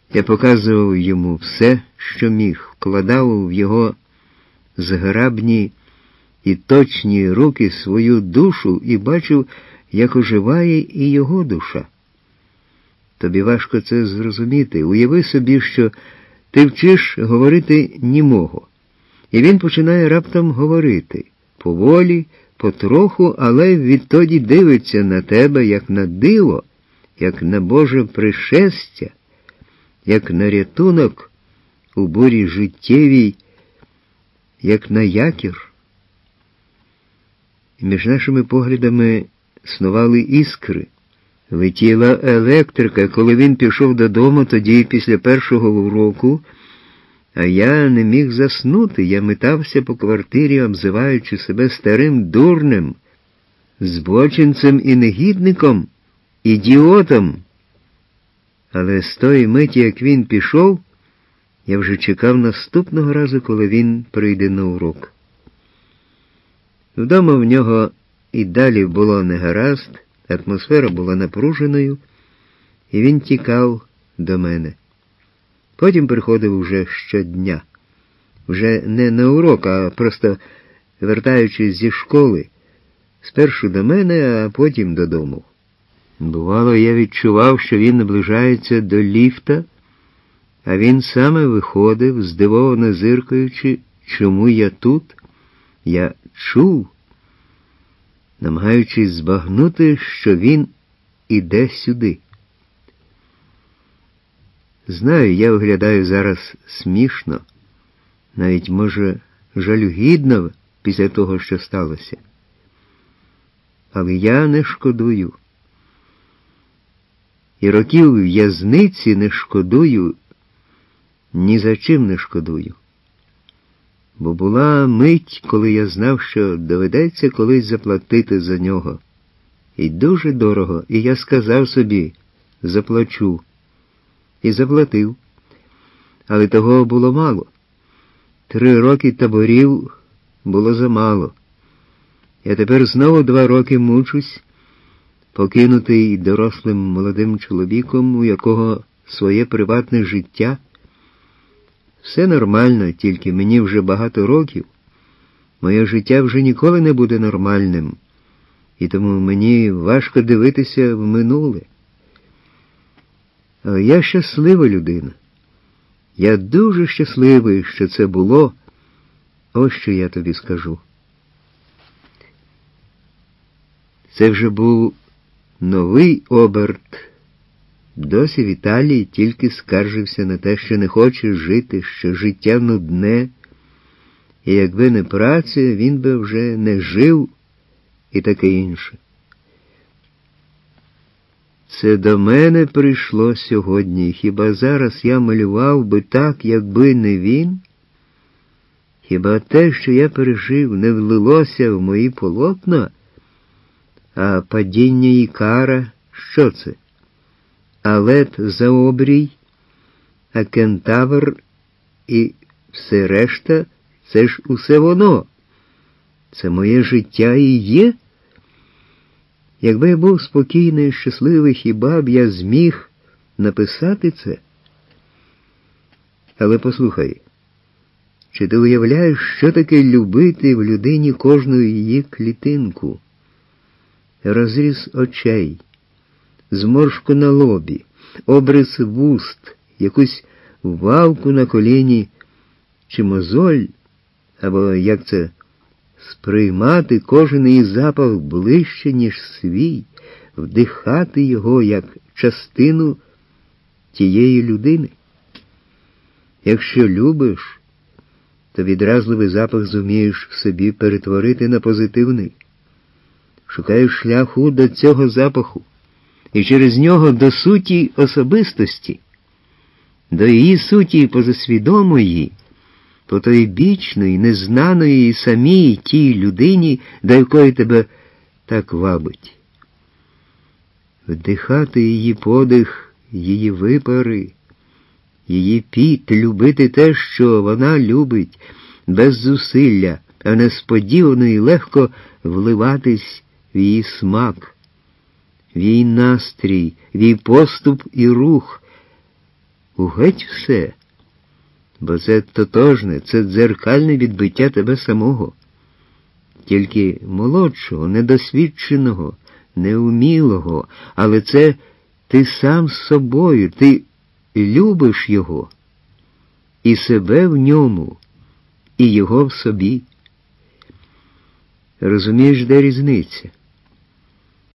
Я показував йому все, що міг, вкладав в його зграбні і точні руки свою душу і бачив, як оживає і його душа. Тобі важко це зрозуміти. Уяви собі, що ти вчиш говорити німого. І він починає раптом говорити. Поволі, потроху, але відтоді дивиться на тебе, як на диво, як на Боже пришестя, як на рятунок у бурі життєвій, як на якір. І між нашими поглядами снували іскри. Летіла електрика. Коли він пішов додому, тоді після першого уроку, а я не міг заснути, я метався по квартирі, обзиваючи себе старим дурнем, збочинцем і негідником, ідіотом. Але з тої миті, як він пішов, я вже чекав наступного разу, коли він прийде на урок. Вдома в нього і далі було негаразд, атмосфера була напруженою, і він тікав до мене. Потім приходив уже щодня. Вже не на урок, а просто вертаючись зі школи, спершу до мене, а потім додому. Бувало, я відчував, що він наближається до ліфта, а він саме виходив, здивовано зиркаючи, чому я тут. Я чув, намагаючись збагнути, що він іде сюди. Знаю, я виглядаю зараз смішно, навіть, може, жалюгідно після того, що сталося. Але я не шкодую. І років в'язниці не шкодую, ні за чим не шкодую. Бо була мить, коли я знав, що доведеться колись заплатити за нього. І дуже дорого, і я сказав собі, заплачу. І заплатив. Але того було мало. 3 роки таборів було замало. Я тепер знову 2 роки мучусь, покинутий дорослим молодим чоловіком, у якого своє приватне життя. Все нормально, тільки мені вже багато років. Моє життя вже ніколи не буде нормальним, і тому мені важко дивитися в минуле. Але я щаслива людина. Я дуже щасливий, що це було. Ось що я тобі скажу. Це вже був новий оберт. Досі Віталій тільки скаржився на те, що не хоче жити, що життя нудне, і якби не праця, він би вже не жив і таке інше. Це до мене прийшло сьогодні. Хіба зараз я малював би так, якби не він? Хіба те, що я пережив, не влилося в мої полотна? А падіння Ікара, що це? А лед за обрій, а кентавр і все решта – це ж усе воно. Це моє життя і є? Якби я був спокійний і щасливий, хіба б я зміг написати це? Але послухай, чи ти уявляєш, що таке любити в людині кожну її клітинку? Розріз очей, зморшку на лобі, обрис вуст, якусь вавку на коліні чи мозоль, або, як це, сприймати кожен її запах ближче, ніж свій, вдихати його як частину тієї людини. Якщо любиш, то відразливий запах зумієш в собі перетворити на позитивний. Шукаєш шляху до цього запаху, і через нього до суті особистості, до її суті позасвідомої, потойбічної, незнаної самій тій людині, до якої тебе так вабить. Вдихати її подих, її випари, її піт, любити те, що вона любить, без зусилля, а несподівано і легко вливатись в її смак, в її настрій, в її поступ і рух, геть все. Бо це тотожне, це дзеркальне відбиття тебе самого. Тільки молодшого, недосвідченого, неумілого, але це ти сам з собою, ти любиш його, і себе в ньому, і його в собі. Розумієш, де різниця?